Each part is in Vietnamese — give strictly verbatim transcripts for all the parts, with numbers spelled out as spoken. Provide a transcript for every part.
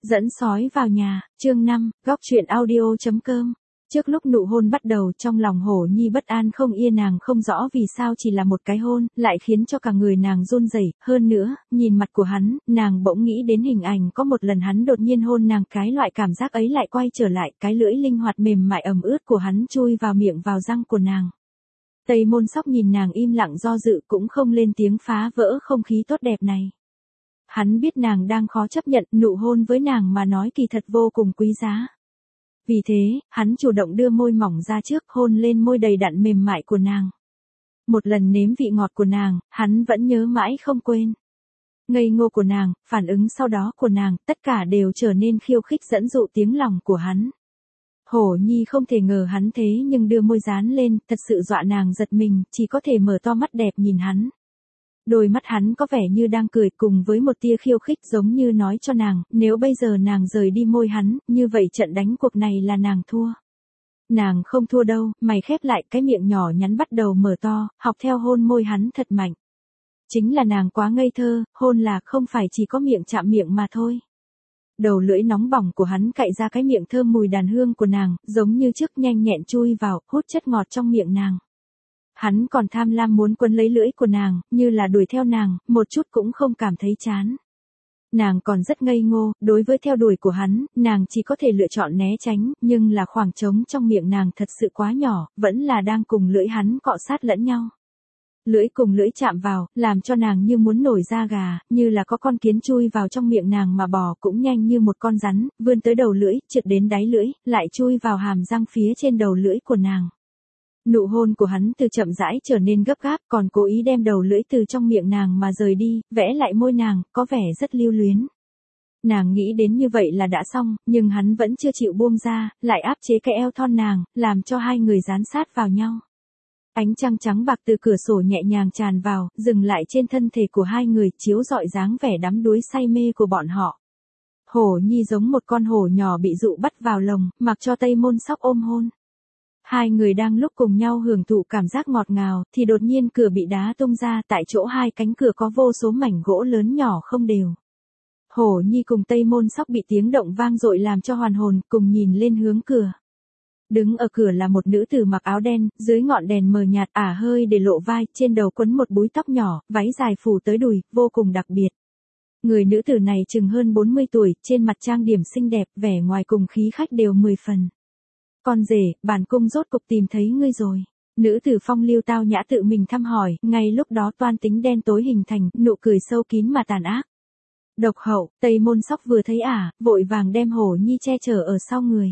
Dẫn sói vào nhà, chương năm, góc truyện audio chấm com. Trước lúc nụ hôn bắt đầu, trong lòng Hổ Nhi bất an không yên, nàng không rõ vì sao chỉ là một cái hôn, lại khiến cho cả người nàng run rẩy. Hơn nữa, nhìn mặt của hắn, nàng bỗng nghĩ đến hình ảnh có một lần hắn đột nhiên hôn nàng, cái loại cảm giác ấy lại quay trở lại, cái lưỡi linh hoạt mềm mại ẩm ướt của hắn chui vào miệng vào răng của nàng. Tây Môn Sóc nhìn nàng im lặng do dự, cũng không lên tiếng phá vỡ không khí tốt đẹp này. Hắn biết nàng đang khó chấp nhận, nụ hôn với nàng mà nói kỳ thật vô cùng quý giá. Vì thế, hắn chủ động đưa môi mỏng ra trước, hôn lên môi đầy đặn mềm mại của nàng. Một lần nếm vị ngọt của nàng, hắn vẫn nhớ mãi không quên. Ngây ngô của nàng, phản ứng sau đó của nàng, tất cả đều trở nên khiêu khích dẫn dụ tiếng lòng của hắn. Hổ Nhi không thể ngờ hắn thế nhưng đưa môi dán lên, thật sự dọa nàng giật mình, chỉ có thể mở to mắt đẹp nhìn hắn. Đôi mắt hắn có vẻ như đang cười, cùng với một tia khiêu khích, giống như nói cho nàng, nếu bây giờ nàng rời đi môi hắn, như vậy trận đánh cuộc này là nàng thua. Nàng không thua đâu, mày khép lại, cái miệng nhỏ nhắn bắt đầu mở to, học theo hôn môi hắn thật mạnh. Chính là nàng quá ngây thơ, hôn là không phải chỉ có miệng chạm miệng mà thôi. Đầu lưỡi nóng bỏng của hắn cạy ra cái miệng thơm mùi đàn hương của nàng, giống như trước nhanh nhẹn chui vào, hút chất ngọt trong miệng nàng. Hắn còn tham lam muốn quấn lấy lưỡi của nàng, như là đuổi theo nàng, một chút cũng không cảm thấy chán. Nàng còn rất ngây ngô, đối với theo đuổi của hắn, nàng chỉ có thể lựa chọn né tránh, nhưng là khoảng trống trong miệng nàng thật sự quá nhỏ, vẫn là đang cùng lưỡi hắn cọ sát lẫn nhau. Lưỡi cùng lưỡi chạm vào, làm cho nàng như muốn nổi da gà, như là có con kiến chui vào trong miệng nàng mà bò, cũng nhanh như một con rắn, vươn tới đầu lưỡi, trượt đến đáy lưỡi, lại chui vào hàm răng phía trên đầu lưỡi của nàng. Nụ hôn của hắn từ chậm rãi trở nên gấp gáp, còn cố ý đem đầu lưỡi từ trong miệng nàng mà rời đi, vẽ lại môi nàng, có vẻ rất lưu luyến. Nàng nghĩ đến như vậy là đã xong, nhưng hắn vẫn chưa chịu buông ra, lại áp chế cái eo thon nàng, làm cho hai người dán sát vào nhau. Ánh trăng trắng bạc từ cửa sổ nhẹ nhàng tràn vào, dừng lại trên thân thể của hai người, chiếu rọi dáng vẻ đắm đuối say mê của bọn họ. Hổ Nhi giống một con hổ nhỏ bị dụ bắt vào lồng, mặc cho Tây Môn Sóc ôm hôn. Hai người đang lúc cùng nhau hưởng thụ cảm giác ngọt ngào, thì đột nhiên cửa bị đá tung ra, tại chỗ hai cánh cửa có vô số mảnh gỗ lớn nhỏ không đều. Hổ Nhi cùng Tây Môn Sóc bị tiếng động vang dội làm cho hoàn hồn, cùng nhìn lên hướng cửa. Đứng ở cửa là một nữ tử mặc áo đen, dưới ngọn đèn mờ nhạt, ả hơi để lộ vai, trên đầu quấn một búi tóc nhỏ, váy dài phủ tới đùi, vô cùng đặc biệt. Người nữ tử này chừng hơn bốn mươi tuổi, trên mặt trang điểm xinh đẹp, vẻ ngoài cùng khí khách đều mười phần. Con rể, bản cung rốt cục tìm thấy ngươi rồi. Nữ tử phong lưu tao nhã tự mình thăm hỏi, ngay lúc đó toan tính đen tối hình thành, nụ cười sâu kín mà tàn ác. Độc Hậu, Tây Môn Sóc vừa thấy ả, vội vàng đem Hổ Nhi che chở ở sau người.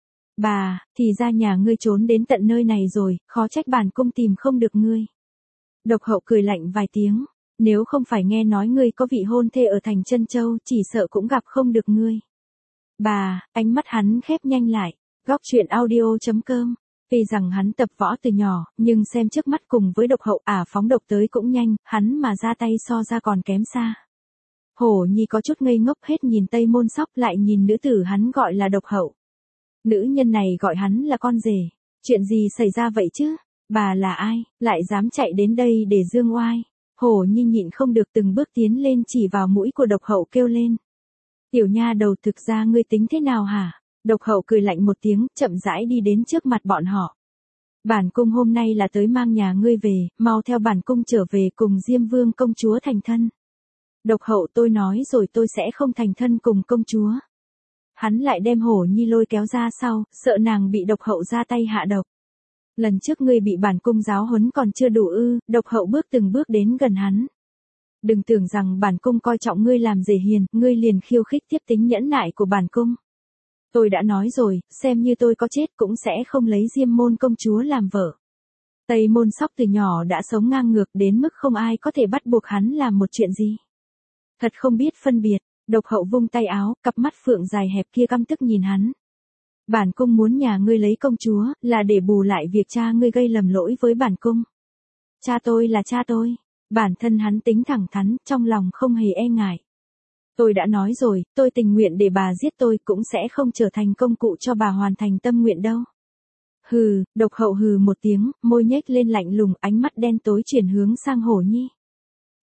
Bà, thì ra nhà ngươi trốn đến tận nơi này rồi, khó trách bản cung tìm không được ngươi. Độc Hậu cười lạnh vài tiếng, nếu không phải nghe nói ngươi có vị hôn thê ở thành Trân Châu, chỉ sợ cũng gặp không được ngươi. Bà, ánh mắt hắn khép nhanh lại. Góc truyện audio chấm com. Vì rằng hắn tập võ từ nhỏ, nhưng xem trước mắt cùng với Độc Hậu ả phóng độc tới cũng nhanh, hắn mà ra tay so ra còn kém xa. Hổ Nhi có chút ngây ngốc hết nhìn Tây Môn Sóc, lại nhìn nữ tử hắn gọi là Độc Hậu. Nữ nhân này gọi hắn là con rể. Chuyện gì xảy ra vậy chứ? Bà là ai, lại dám chạy đến đây để dương oai? Hổ Nhi nhịn không được từng bước tiến lên chỉ vào mũi của Độc Hậu kêu lên. Tiểu nha đầu, thực ra ngươi tính thế nào hả? Độc Hậu cười lạnh một tiếng, chậm rãi đi đến trước mặt bọn họ. Bản cung hôm nay là tới mang nhà ngươi về, mau theo bản cung trở về cùng Diêm Vương công chúa thành thân. Độc Hậu, tôi nói rồi, tôi sẽ không thành thân cùng công chúa. Hắn lại đem Hổ Nhi lôi kéo ra sau, sợ nàng bị Độc Hậu ra tay hạ độc. Lần trước ngươi bị bản cung giáo huấn còn chưa đủ ư? Độc Hậu bước từng bước đến gần hắn. Đừng tưởng rằng bản cung coi trọng ngươi làm rể hiền, ngươi liền khiêu khích tiếp tính nhẫn nại của bản cung. Tôi đã nói rồi, xem như tôi có chết cũng sẽ không lấy Diêm Môn công chúa làm vợ. Tây Môn Sóc từ nhỏ đã sống ngang ngược đến mức không ai có thể bắt buộc hắn làm một chuyện gì. Thật không biết phân biệt. Độc Hậu vung tay áo, cặp mắt phượng dài hẹp kia căm tức nhìn hắn. Bản cung muốn nhà ngươi lấy công chúa, là để bù lại việc cha ngươi gây lầm lỗi với bản cung. Cha tôi là cha tôi. Bản thân hắn tính thẳng thắn, trong lòng không hề e ngại. Tôi đã nói rồi, tôi tình nguyện để bà giết tôi cũng sẽ không trở thành công cụ cho bà hoàn thành tâm nguyện đâu. Hừ, Độc Hậu hừ một tiếng, môi nhếch lên lạnh lùng, ánh mắt đen tối chuyển hướng sang Hổ Nhi.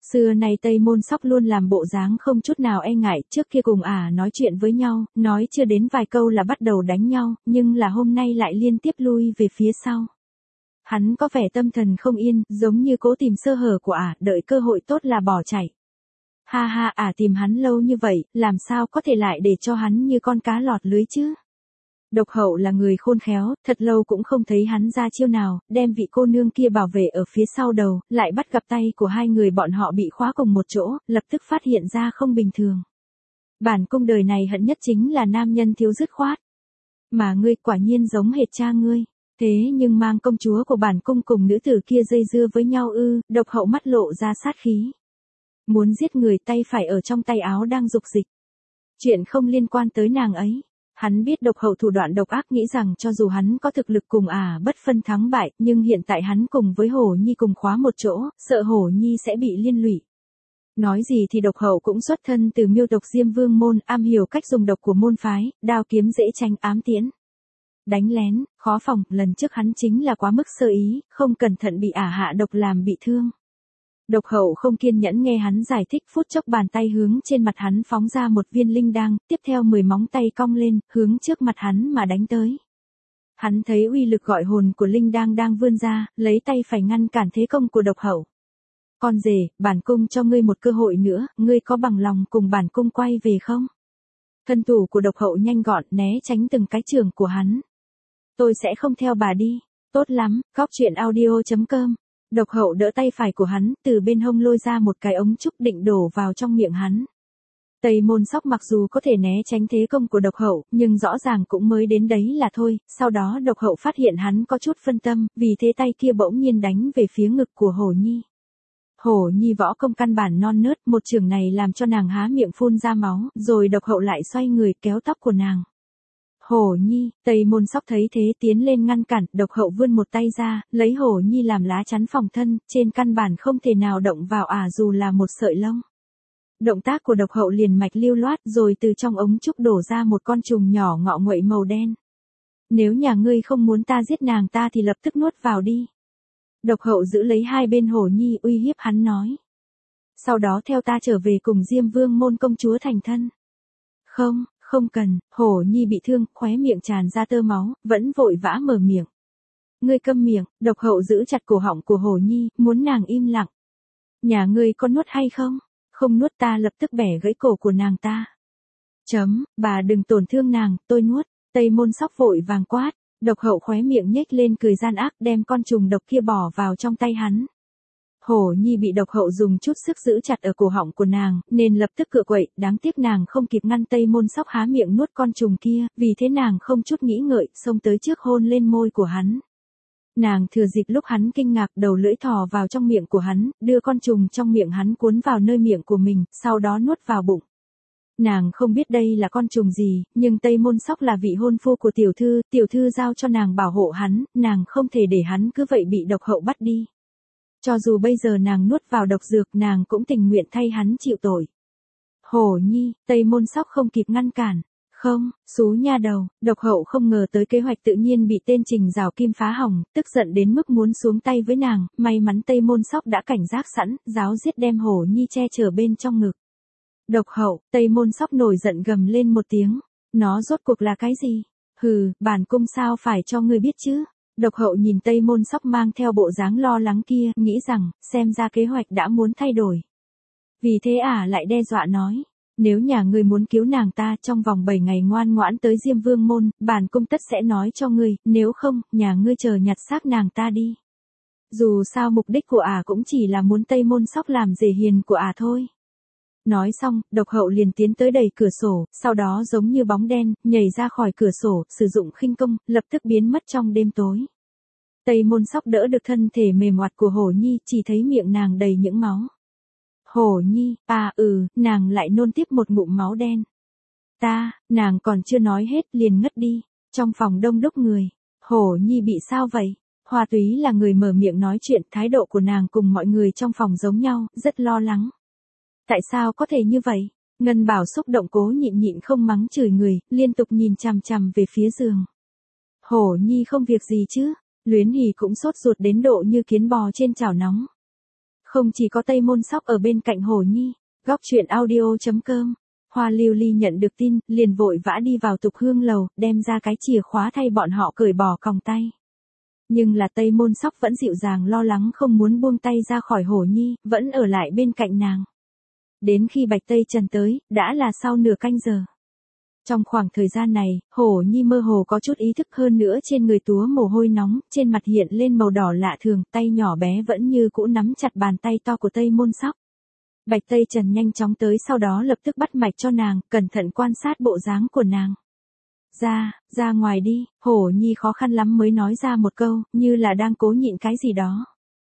Xưa nay Tây Môn Sóc luôn làm bộ dáng không chút nào e ngại, trước kia cùng ả nói chuyện với nhau, nói chưa đến vài câu là bắt đầu đánh nhau, nhưng là hôm nay lại liên tiếp lui về phía sau. Hắn có vẻ tâm thần không yên, giống như cố tìm sơ hở của ả, đợi cơ hội tốt là bỏ chạy. Ha ha, ả tìm hắn lâu như vậy, làm sao có thể lại để cho hắn như con cá lọt lưới chứ? Độc Hậu là người khôn khéo, thật lâu cũng không thấy hắn ra chiêu nào, đem vị cô nương kia bảo vệ ở phía sau đầu, lại bắt gặp tay của hai người bọn họ bị khóa cùng một chỗ, lập tức phát hiện ra không bình thường. Bản cung đời này hận nhất chính là nam nhân thiếu dứt khoát. Mà ngươi quả nhiên giống hệt cha ngươi, thế nhưng mang công chúa của bản cung cùng nữ tử kia dây dưa với nhau ư? Độc Hậu mắt lộ ra sát khí. Muốn giết người, tay phải ở trong tay áo đang dục dịch. Chuyện không liên quan tới nàng ấy. Hắn biết Độc Hậu thủ đoạn độc ác, nghĩ rằng cho dù hắn có thực lực cùng ả bất phân thắng bại, nhưng hiện tại hắn cùng với Hổ Nhi cùng khóa một chỗ, sợ Hổ Nhi sẽ bị liên lụy. Nói gì thì Độc Hậu cũng xuất thân từ Miêu tộc Diêm Vương môn, am hiểu cách dùng độc của môn phái, đao kiếm dễ tránh ám tiễn. Đánh lén, khó phòng, lần trước hắn chính là quá mức sơ ý, không cẩn thận bị ả hạ độc làm bị thương. Độc Hậu không kiên nhẫn nghe hắn giải thích, phút chốc bàn tay hướng trên mặt hắn phóng ra một viên linh đăng, tiếp theo mười móng tay cong lên, hướng trước mặt hắn mà đánh tới. Hắn thấy uy lực gọi hồn của linh đăng đang vươn ra, lấy tay phải ngăn cản thế công của Độc Hậu. Con rể, bản cung cho ngươi một cơ hội nữa, ngươi có bằng lòng cùng bản cung quay về không? Thân thủ của Độc Hậu nhanh gọn, né tránh từng cái chưởng của hắn. Tôi sẽ không theo bà đi. Tốt lắm, góc truyện audio chấm com. Độc Hậu đỡ tay phải của hắn, từ bên hông lôi ra một cái ống trúc định đổ vào trong miệng hắn. Tây Môn Sóc mặc dù có thể né tránh thế công của Độc Hậu, nhưng rõ ràng cũng mới đến đấy là thôi, sau đó Độc Hậu phát hiện hắn có chút phân tâm, vì thế tay kia bỗng nhiên đánh về phía ngực của Hổ Nhi. Hổ Nhi võ công căn bản non nớt, một chưởng này làm cho nàng há miệng phun ra máu, rồi Độc Hậu lại xoay người kéo tóc của nàng. Hổ Nhi, Tây Môn Sóc thấy thế tiến lên ngăn cản, Độc Hậu vươn một tay ra, lấy Hổ Nhi làm lá chắn phòng thân, trên căn bản không thể nào động vào ả dù là một sợi lông. Động tác của Độc Hậu liền mạch lưu loát, rồi từ trong ống trúc đổ ra một con trùng nhỏ ngọ nguậy màu đen. Nếu nhà ngươi không muốn ta giết nàng ta thì lập tức nuốt vào đi. Độc Hậu giữ lấy hai bên Hổ Nhi uy hiếp hắn nói. Sau đó theo ta trở về cùng Diêm Vương môn công chúa thành thân. Không. Không cần, Hổ Nhi bị thương, khóe miệng tràn ra tơ máu, vẫn vội vã mở miệng. Ngươi câm miệng, Độc Hậu giữ chặt cổ họng của Hổ Nhi, muốn nàng im lặng. Nhà ngươi có nuốt hay không? Không nuốt ta lập tức bẻ gãy cổ của nàng ta. Chấm, bà đừng tổn thương nàng, tôi nuốt. Tây Môn Sóc vội vàng quát, Độc Hậu khóe miệng nhếch lên cười gian ác, đem con trùng độc kia bỏ vào trong tay hắn. Hổ Nhi bị Độc Hậu dùng chút sức giữ chặt ở cổ họng của nàng, nên lập tức cựa quậy, đáng tiếc nàng không kịp ngăn Tây Môn Sóc há miệng nuốt con trùng kia, vì thế nàng không chút nghĩ ngợi, xông tới trước hôn lên môi của hắn. Nàng thừa dịp lúc hắn kinh ngạc, đầu lưỡi thò vào trong miệng của hắn, đưa con trùng trong miệng hắn cuốn vào nơi miệng của mình, sau đó nuốt vào bụng. Nàng không biết đây là con trùng gì, nhưng Tây Môn Sóc là vị hôn phu của tiểu thư, tiểu thư giao cho nàng bảo hộ hắn, nàng không thể để hắn cứ vậy bị Độc Hậu bắt đi. Cho dù bây giờ nàng nuốt vào độc dược, nàng cũng tình nguyện thay hắn chịu tội. Hổ Nhi, Tây Môn Sóc không kịp ngăn cản. Không, xú nha đầu, Độc Hậu không ngờ tới kế hoạch tự nhiên bị tên Trình Giảo Kim phá hỏng, tức giận đến mức muốn xuống tay với nàng, may mắn Tây Môn Sóc đã cảnh giác sẵn, giáo giết đem Hổ Nhi che chở bên trong ngực. Độc Hậu, Tây Môn Sóc nổi giận gầm lên một tiếng, nó rốt cuộc là cái gì? Hừ, bản cung sao phải cho ngươi biết chứ? Độc Hậu nhìn Tây Môn Sóc mang theo bộ dáng lo lắng kia, nghĩ rằng, xem ra kế hoạch đã muốn thay đổi. Vì thế ả lại đe dọa nói, nếu nhà ngươi muốn cứu nàng ta trong vòng bảy ngày ngoan ngoãn tới Diêm Vương môn, bản cung tất sẽ nói cho ngươi, nếu không, nhà ngươi chờ nhặt xác nàng ta đi. Dù sao mục đích của ả cũng chỉ là muốn Tây Môn Sóc làm rể hiền của ả thôi. Nói xong, Độc Hậu liền tiến tới đẩy cửa sổ, sau đó giống như bóng đen, nhảy ra khỏi cửa sổ, sử dụng khinh công, lập tức biến mất trong đêm tối. Tây Môn Sóc đỡ được thân thể mềm oặt của Hổ Nhi, chỉ thấy miệng nàng đầy những máu. Hổ Nhi, à ừ, nàng lại nôn tiếp một ngụm máu đen. Ta, nàng còn chưa nói hết, liền ngất đi. Trong phòng đông đúc người, Hổ Nhi bị sao vậy? Hoa Túy là người mở miệng nói chuyện, thái độ của nàng cùng mọi người trong phòng giống nhau, rất lo lắng. Tại sao có thể như vậy? Ngân Bảo xúc động cố nhịn nhịn không mắng chửi người, liên tục nhìn chằm chằm về phía giường. Hổ Nhi không việc gì chứ? Luyến Hỉ cũng sốt ruột đến độ như kiến bò trên chảo nóng. Không chỉ có Tây Môn Sóc ở bên cạnh Hổ Nhi, góc truyện audio chấm com. Hoa Lưu Ly nhận được tin, liền vội vã đi vào Tục Hương lầu, đem ra cái chìa khóa thay bọn họ cởi bỏ còng tay. Nhưng là Tây Môn Sóc vẫn dịu dàng lo lắng không muốn buông tay ra khỏi Hổ Nhi, vẫn ở lại bên cạnh nàng. Đến khi Bạch Tây Trần tới, đã là sau nửa canh giờ. Trong khoảng thời gian này, Hổ Nhi mơ hồ có chút ý thức hơn nữa, trên người túa mồ hôi nóng, trên mặt hiện lên màu đỏ lạ thường, tay nhỏ bé vẫn như cũ nắm chặt bàn tay to của Tây Môn Sóc. Bạch Tây Trần nhanh chóng tới, sau đó lập tức bắt mạch cho nàng, cẩn thận quan sát bộ dáng của nàng. Ra, ra ngoài đi, Hổ Nhi khó khăn lắm mới nói ra một câu, như là đang cố nhịn cái gì đó.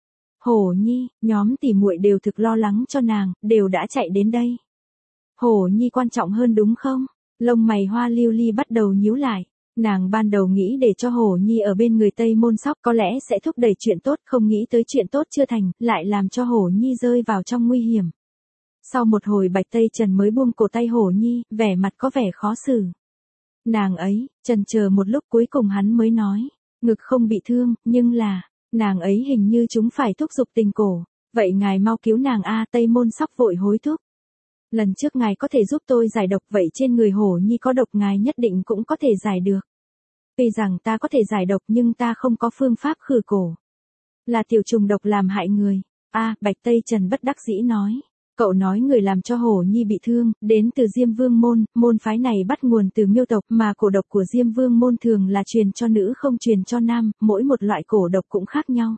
Hổ Nhi, nhóm tỉ muội đều thực lo lắng cho nàng, đều đã chạy đến đây. Hổ Nhi quan trọng hơn đúng không? Lông mày Hoa Lưu Ly bắt đầu nhíu lại. Nàng ban đầu nghĩ để cho Hổ Nhi ở bên người Tây Môn Sóc có lẽ sẽ thúc đẩy chuyện tốt, không nghĩ tới chuyện tốt chưa thành, lại làm cho Hổ Nhi rơi vào trong nguy hiểm. Sau một hồi Bạch Tây Trần mới buông cổ tay Hổ Nhi, vẻ mặt có vẻ khó xử. Nàng ấy, chần chờ một lúc cuối cùng hắn mới nói, ngực không bị thương, nhưng là, nàng ấy hình như chúng phải thúc giục tình cổ, vậy ngài mau cứu nàng a. Tây Môn Sóc vội hối thúc. Lần trước ngài có thể giúp tôi giải độc, vậy trên người Hổ Nhi có độc ngài nhất định cũng có thể giải được. Tuy rằng ta có thể giải độc nhưng ta không có phương pháp khử cổ. Là tiểu trùng độc làm hại người. A, Bạch Tây Trần bất đắc dĩ nói. Cậu nói người làm cho Hổ Nhi bị thương, đến từ Diêm Vương môn, môn phái này bắt nguồn từ Miêu tộc, mà cổ độc của Diêm Vương môn thường là truyền cho nữ không truyền cho nam, mỗi một loại cổ độc cũng khác nhau.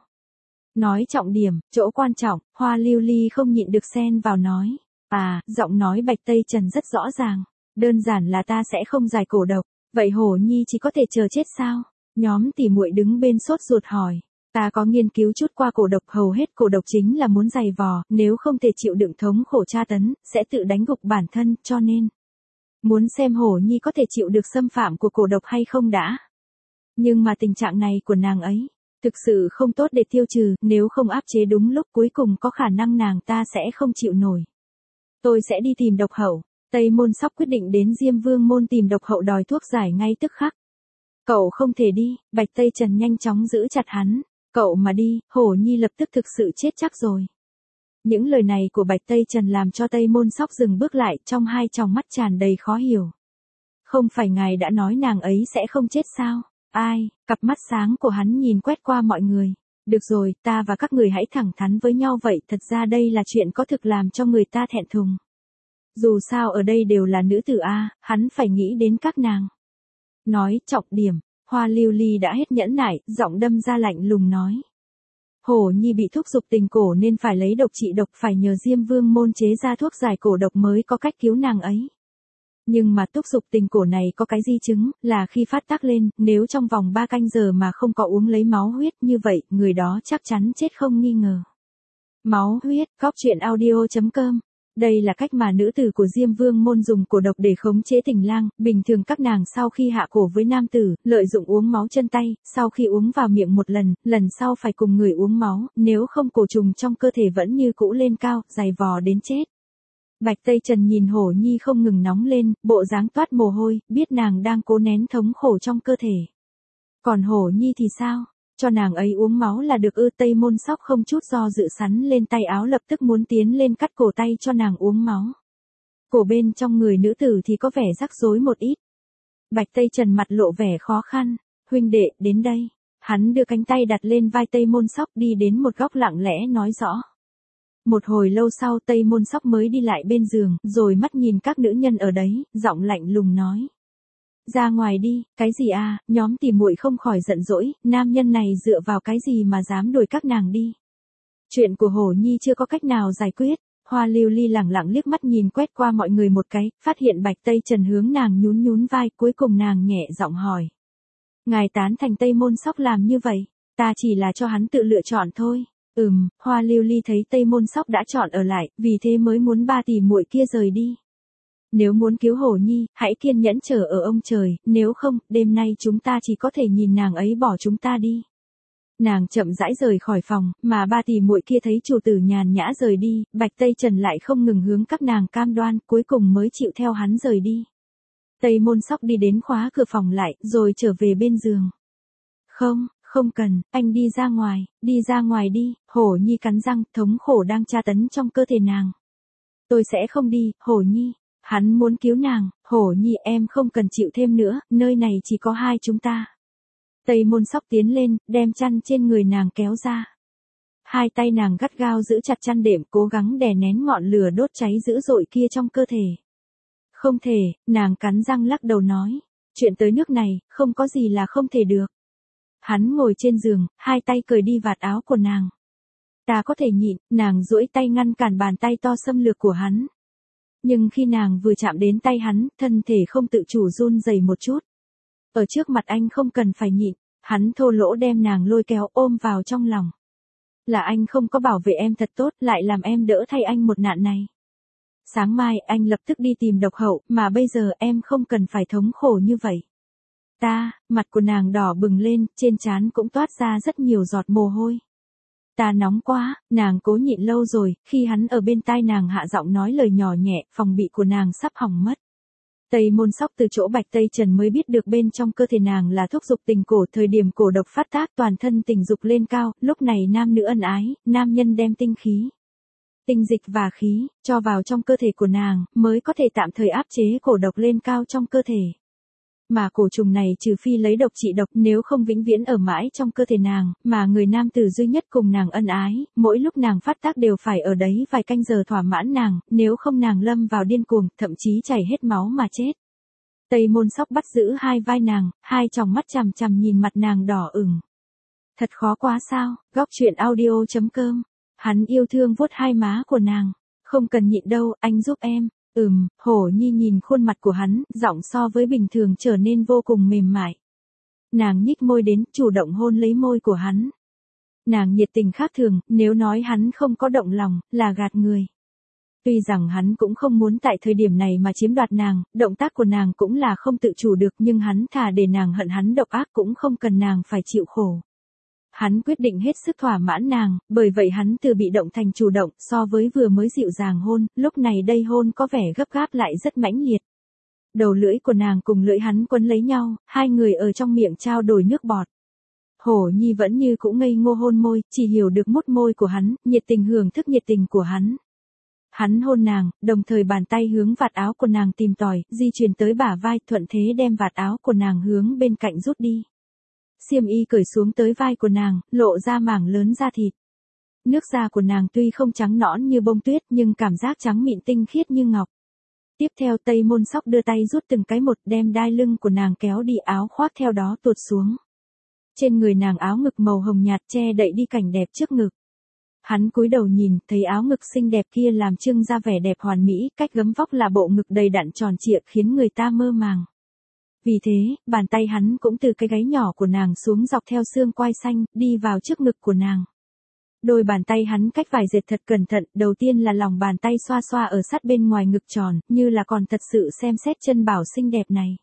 Nói trọng điểm, chỗ quan trọng, Hoa Lưu Ly không nhịn được xen vào nói. À, giọng nói Bạch Tây Trần rất rõ ràng, đơn giản là ta sẽ không giải cổ độc, vậy Hổ Nhi chỉ có thể chờ chết sao? Nhóm tỉ muội đứng bên sốt ruột hỏi. Ta có nghiên cứu chút qua cổ độc, hầu hết cổ độc chính là muốn giày vò, nếu không thể chịu đựng thống khổ tra tấn, sẽ tự đánh gục bản thân, cho nên muốn xem Hổ Nhi có thể chịu được xâm phạm của cổ độc hay không đã. Nhưng mà tình trạng này của nàng ấy, thực sự không tốt để tiêu trừ, nếu không áp chế đúng lúc cuối cùng có khả năng nàng ta sẽ không chịu nổi. Tôi sẽ đi tìm độc hậu. Tây Môn Sóc quyết định đến Diêm Vương môn tìm độc hậu đòi thuốc giải ngay tức khắc. Cậu không thể đi, Bạch Tây Trần nhanh chóng giữ chặt hắn. Cậu mà đi, Hổ Nhi lập tức thực sự chết chắc rồi. Những lời này của Bạch Tây Trần làm cho Tây Môn Sóc dừng bước lại, trong hai tròng mắt tràn đầy khó hiểu. Không phải ngài đã nói nàng ấy sẽ không chết sao? Ai? Cặp mắt sáng của hắn nhìn quét qua mọi người. Được rồi, ta và các người hãy thẳng thắn với nhau vậy, thật ra đây là chuyện có thực làm cho người ta thẹn thùng. Dù sao ở đây đều là nữ tử a, hắn phải nghĩ đến các nàng. Nói trọng điểm, Hoa Lưu Ly đã hết nhẫn nại, giọng đâm ra lạnh lùng nói. Hổ Nhi bị thúc giục tình cổ nên phải lấy độc trị độc, phải nhờ Diêm Vương môn chế ra thuốc giải cổ độc mới có cách cứu nàng ấy. Nhưng mà thúc giục tình cổ này có cái di chứng, là khi phát tác lên, nếu trong vòng ba canh giờ mà không có uống lấy máu huyết như vậy, người đó chắc chắn chết không nghi ngờ. Máu huyết, góc truyện audio chấm com. Đây là cách mà nữ tử của Diêm Vương môn dùng cổ độc để khống chế tình lang, bình thường các nàng sau khi hạ cổ với nam tử, lợi dụng uống máu chân tay, sau khi uống vào miệng một lần, lần sau phải cùng người uống máu, nếu không cổ trùng trong cơ thể vẫn như cũ lên cao, dày vò đến chết. Bạch Tây Trần nhìn Hổ Nhi không ngừng nóng lên, bộ dáng toát mồ hôi, biết nàng đang cố nén thống khổ trong cơ thể. Còn Hổ Nhi thì sao? Cho nàng ấy uống máu là được ư? Tây Môn Sóc không chút do dự sắn lên tay áo, lập tức muốn tiến lên cắt cổ tay cho nàng uống máu. Cổ bên trong người nữ tử thì có vẻ rắc rối một ít. Bạch Tây Trần mặt lộ vẻ khó khăn. Huynh đệ, đến đây. Hắn đưa cánh tay đặt lên vai Tây Môn Sóc, đi đến một góc lặng lẽ nói rõ. Một hồi lâu sau Tây Môn Sóc mới đi lại bên giường, rồi mắt nhìn các nữ nhân ở đấy, giọng lạnh lùng nói. Ra ngoài đi, cái gì à, nhóm tỉ muội không khỏi giận dỗi, nam nhân này dựa vào cái gì mà dám đuổi các nàng đi. Chuyện của Hổ Nhi chưa có cách nào giải quyết, Hoa Lưu Ly lẳng lặng liếc mắt nhìn quét qua mọi người một cái, phát hiện Bạch Tây Trần hướng nàng nhún nhún vai, cuối cùng nàng nhẹ giọng hỏi. Ngài tán thành Tây Môn Sóc làm như vậy, ta chỉ là cho hắn tự lựa chọn thôi. Ừm, Hoa Lưu Ly thấy Tây Môn Sóc đã chọn ở lại, vì thế mới muốn ba tỷ muội kia rời đi. Nếu muốn cứu Hổ Nhi, hãy kiên nhẫn chờ ở ông trời, nếu không, đêm nay chúng ta chỉ có thể nhìn nàng ấy bỏ chúng ta đi. Nàng chậm rãi rời khỏi phòng, mà ba tỷ muội kia thấy chủ tử nhàn nhã rời đi, Bạch Tây Trần lại không ngừng hướng các nàng cam đoan, cuối cùng mới chịu theo hắn rời đi. Tây Môn Sóc đi đến khóa cửa phòng lại, rồi trở về bên giường. Không, Không cần, anh đi ra ngoài, đi ra ngoài đi, Hổ Nhi cắn răng, thống khổ đang tra tấn trong cơ thể nàng. Tôi sẽ không đi, Hổ Nhi. Hắn muốn cứu nàng, Hổ Nhi em không cần chịu thêm nữa, nơi này chỉ có hai chúng ta. Tây Môn Sóc tiến lên, đem chăn trên người nàng kéo ra. Hai tay nàng gắt gao giữ chặt chăn đệm, cố gắng đè nén ngọn lửa đốt cháy dữ dội kia trong cơ thể. Không thể, nàng cắn răng lắc đầu nói. Chuyện tới nước này, không có gì là không thể được. Hắn ngồi trên giường, hai tay cởi đi vạt áo của nàng. Ta có thể nhịn, nàng duỗi tay ngăn cản bàn tay to xâm lược của hắn. Nhưng khi nàng vừa chạm đến tay hắn, thân thể không tự chủ run rẩy một chút. Ở trước mặt anh không cần phải nhịn, hắn thô lỗ đem nàng lôi kéo ôm vào trong lòng. Là anh không có bảo vệ em thật tốt, lại làm em đỡ thay anh một nạn này. Sáng mai anh lập tức đi tìm độc hậu, mà bây giờ em không cần phải thống khổ như vậy. Ta, mặt của nàng đỏ bừng lên, trên trán cũng toát ra rất nhiều giọt mồ hôi. Ta nóng quá, nàng cố nhịn lâu rồi, khi hắn ở bên tai nàng hạ giọng nói lời nhỏ nhẹ, phòng bị của nàng sắp hỏng mất. Tây Môn Sóc từ chỗ Bạch Tây Trần mới biết được bên trong cơ thể nàng là thuốc dục tình cổ, thời điểm cổ độc phát tác toàn thân tình dục lên cao, lúc này nam nữ ân ái, nam nhân đem tinh khí, tinh dịch và khí, cho vào trong cơ thể của nàng, mới có thể tạm thời áp chế cổ độc lên cao trong cơ thể. Mà cổ trùng này trừ phi lấy độc trị độc, nếu không vĩnh viễn ở mãi trong cơ thể nàng, mà người nam tử duy nhất cùng nàng ân ái, mỗi lúc nàng phát tác đều phải ở đấy vài canh giờ thỏa mãn nàng, nếu không nàng lâm vào điên cuồng, thậm chí chảy hết máu mà chết. Tây Môn Sóc bắt giữ hai vai nàng, hai tròng mắt chằm chằm nhìn mặt nàng đỏ ửng. Thật khó quá sao, góc truyện audio chấm com. Hắn yêu thương vuốt hai má của nàng. Không cần nhịn đâu, anh giúp em. Ừm, Hổ Nhi nhìn khuôn mặt của hắn, giọng so với bình thường trở nên vô cùng mềm mại. Nàng nhích môi đến, chủ động hôn lấy môi của hắn. Nàng nhiệt tình khác thường, nếu nói hắn không có động lòng, là gạt người. Tuy rằng hắn cũng không muốn tại thời điểm này mà chiếm đoạt nàng, động tác của nàng cũng là không tự chủ được, nhưng hắn thà để nàng hận hắn độc ác cũng không cần nàng phải chịu khổ. Hắn quyết định hết sức thỏa mãn nàng, bởi vậy hắn từ bị động thành chủ động, so với vừa mới dịu dàng hôn, lúc này đây hôn có vẻ gấp gáp lại rất mãnh liệt. Đầu lưỡi của nàng cùng lưỡi hắn quấn lấy nhau, hai người ở trong miệng trao đổi nước bọt. Hổ Nhi vẫn như cũ ngây ngô hôn môi, chỉ hiểu được mút môi của hắn, nhiệt tình hưởng thức nhiệt tình của hắn. Hắn hôn nàng, đồng thời bàn tay hướng vạt áo của nàng tìm tòi, di chuyển tới bả vai, thuận thế đem vạt áo của nàng hướng bên cạnh rút đi. Xiêm y cởi xuống tới vai của nàng, lộ ra mảng lớn da thịt. Nước da của nàng tuy không trắng nõn như bông tuyết nhưng cảm giác trắng mịn tinh khiết như ngọc. Tiếp theo Tây Môn Sóc đưa tay rút từng cái một, đem đai lưng của nàng kéo đi, áo khoác theo đó tuột xuống. Trên người nàng áo ngực màu hồng nhạt che đậy đi cảnh đẹp trước ngực. Hắn cúi đầu nhìn, thấy áo ngực xinh đẹp kia làm trưng ra vẻ đẹp hoàn mỹ, cách gấm vóc là bộ ngực đầy đặn tròn trịa khiến người ta mơ màng. Vì thế, bàn tay hắn cũng từ cái gáy nhỏ của nàng xuống dọc theo xương quai xanh, đi vào trước ngực của nàng. Đôi bàn tay hắn cách vải dệt thật cẩn thận, đầu tiên là lòng bàn tay xoa xoa ở sát bên ngoài ngực tròn, như là còn thật sự xem xét chân bảo xinh đẹp này.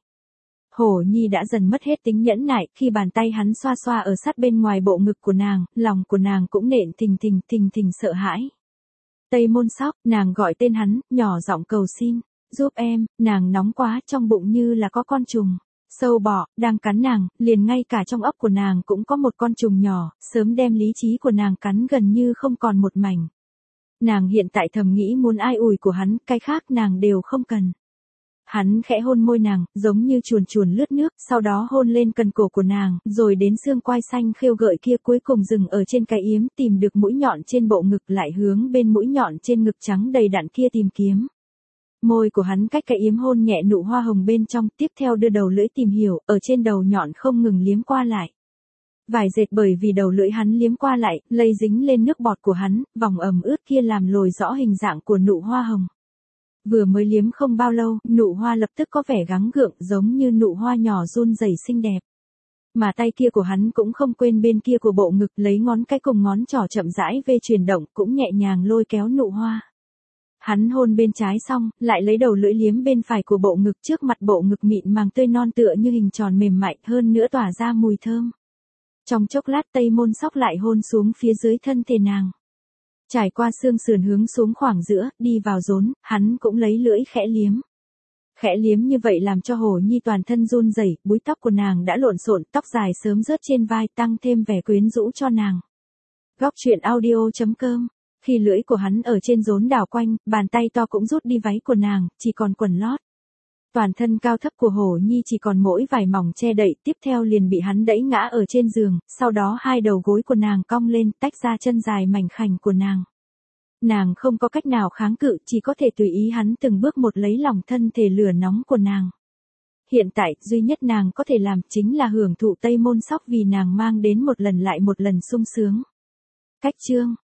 Hổ Nhi đã dần mất hết tính nhẫn nại, khi bàn tay hắn xoa xoa ở sát bên ngoài bộ ngực của nàng, lòng của nàng cũng nện thình thình thình thình sợ hãi. Tây Môn Sóc, nàng gọi tên hắn, nhỏ giọng cầu xin. Giúp em, nàng nóng quá, trong bụng như là có con trùng, sâu bọ, đang cắn nàng, liền ngay cả trong óc của nàng cũng có một con trùng nhỏ, sớm đem lý trí của nàng cắn gần như không còn một mảnh. Nàng hiện tại thầm nghĩ muốn ai ủi của hắn, cái khác nàng đều không cần. Hắn khẽ hôn môi nàng, giống như chuồn chuồn lướt nước, sau đó hôn lên cần cổ của nàng, rồi đến xương quai xanh khêu gợi kia, cuối cùng dừng ở trên cái yếm, tìm được mũi nhọn trên bộ ngực, lại hướng bên mũi nhọn trên ngực trắng đầy đặn kia tìm kiếm. Môi của hắn cách cái yếm hôn nhẹ nụ hoa hồng bên trong, tiếp theo đưa đầu lưỡi tìm hiểu, ở trên đầu nhọn không ngừng liếm qua lại. Vải dệt bởi vì đầu lưỡi hắn liếm qua lại, lây dính lên nước bọt của hắn, vòng ẩm ướt kia làm lồi rõ hình dạng của nụ hoa hồng. Vừa mới liếm không bao lâu, nụ hoa lập tức có vẻ gắng gượng, giống như nụ hoa nhỏ run rẩy xinh đẹp. Mà tay kia của hắn cũng không quên bên kia của bộ ngực, lấy ngón cái cùng ngón trỏ chậm rãi về chuyển động, cũng nhẹ nhàng lôi kéo nụ hoa. Hắn hôn bên trái xong, lại lấy đầu lưỡi liếm bên phải của bộ ngực, trước mặt bộ ngực mịn màng tươi non tựa như hình tròn mềm mại, hơn nữa tỏa ra mùi thơm. Trong chốc lát Tây Môn Sóc lại hôn xuống phía dưới thân thể nàng. Trải qua xương sườn hướng xuống khoảng giữa, đi vào rốn, hắn cũng lấy lưỡi khẽ liếm. Khẽ liếm như vậy làm cho Hồ Nhi toàn thân run rẩy, búi tóc của nàng đã lộn xộn, tóc dài sớm rớt trên vai tăng thêm vẻ quyến rũ cho nàng. Góc truyện audio chấm com. Khi lưỡi của hắn ở trên rốn đảo quanh, bàn tay to cũng rút đi váy của nàng, chỉ còn quần lót. Toàn thân cao thấp của Hồ Nhi chỉ còn mỗi vải mỏng che đậy, tiếp theo liền bị hắn đẩy ngã ở trên giường, sau đó hai đầu gối của nàng cong lên, tách ra chân dài mảnh khảnh của nàng. Nàng không có cách nào kháng cự, chỉ có thể tùy ý hắn từng bước một lấy lòng thân thể lửa nóng của nàng. Hiện tại, duy nhất nàng có thể làm chính là hưởng thụ Tây Môn Sóc vì nàng mang đến một lần lại một lần sung sướng. Cách chương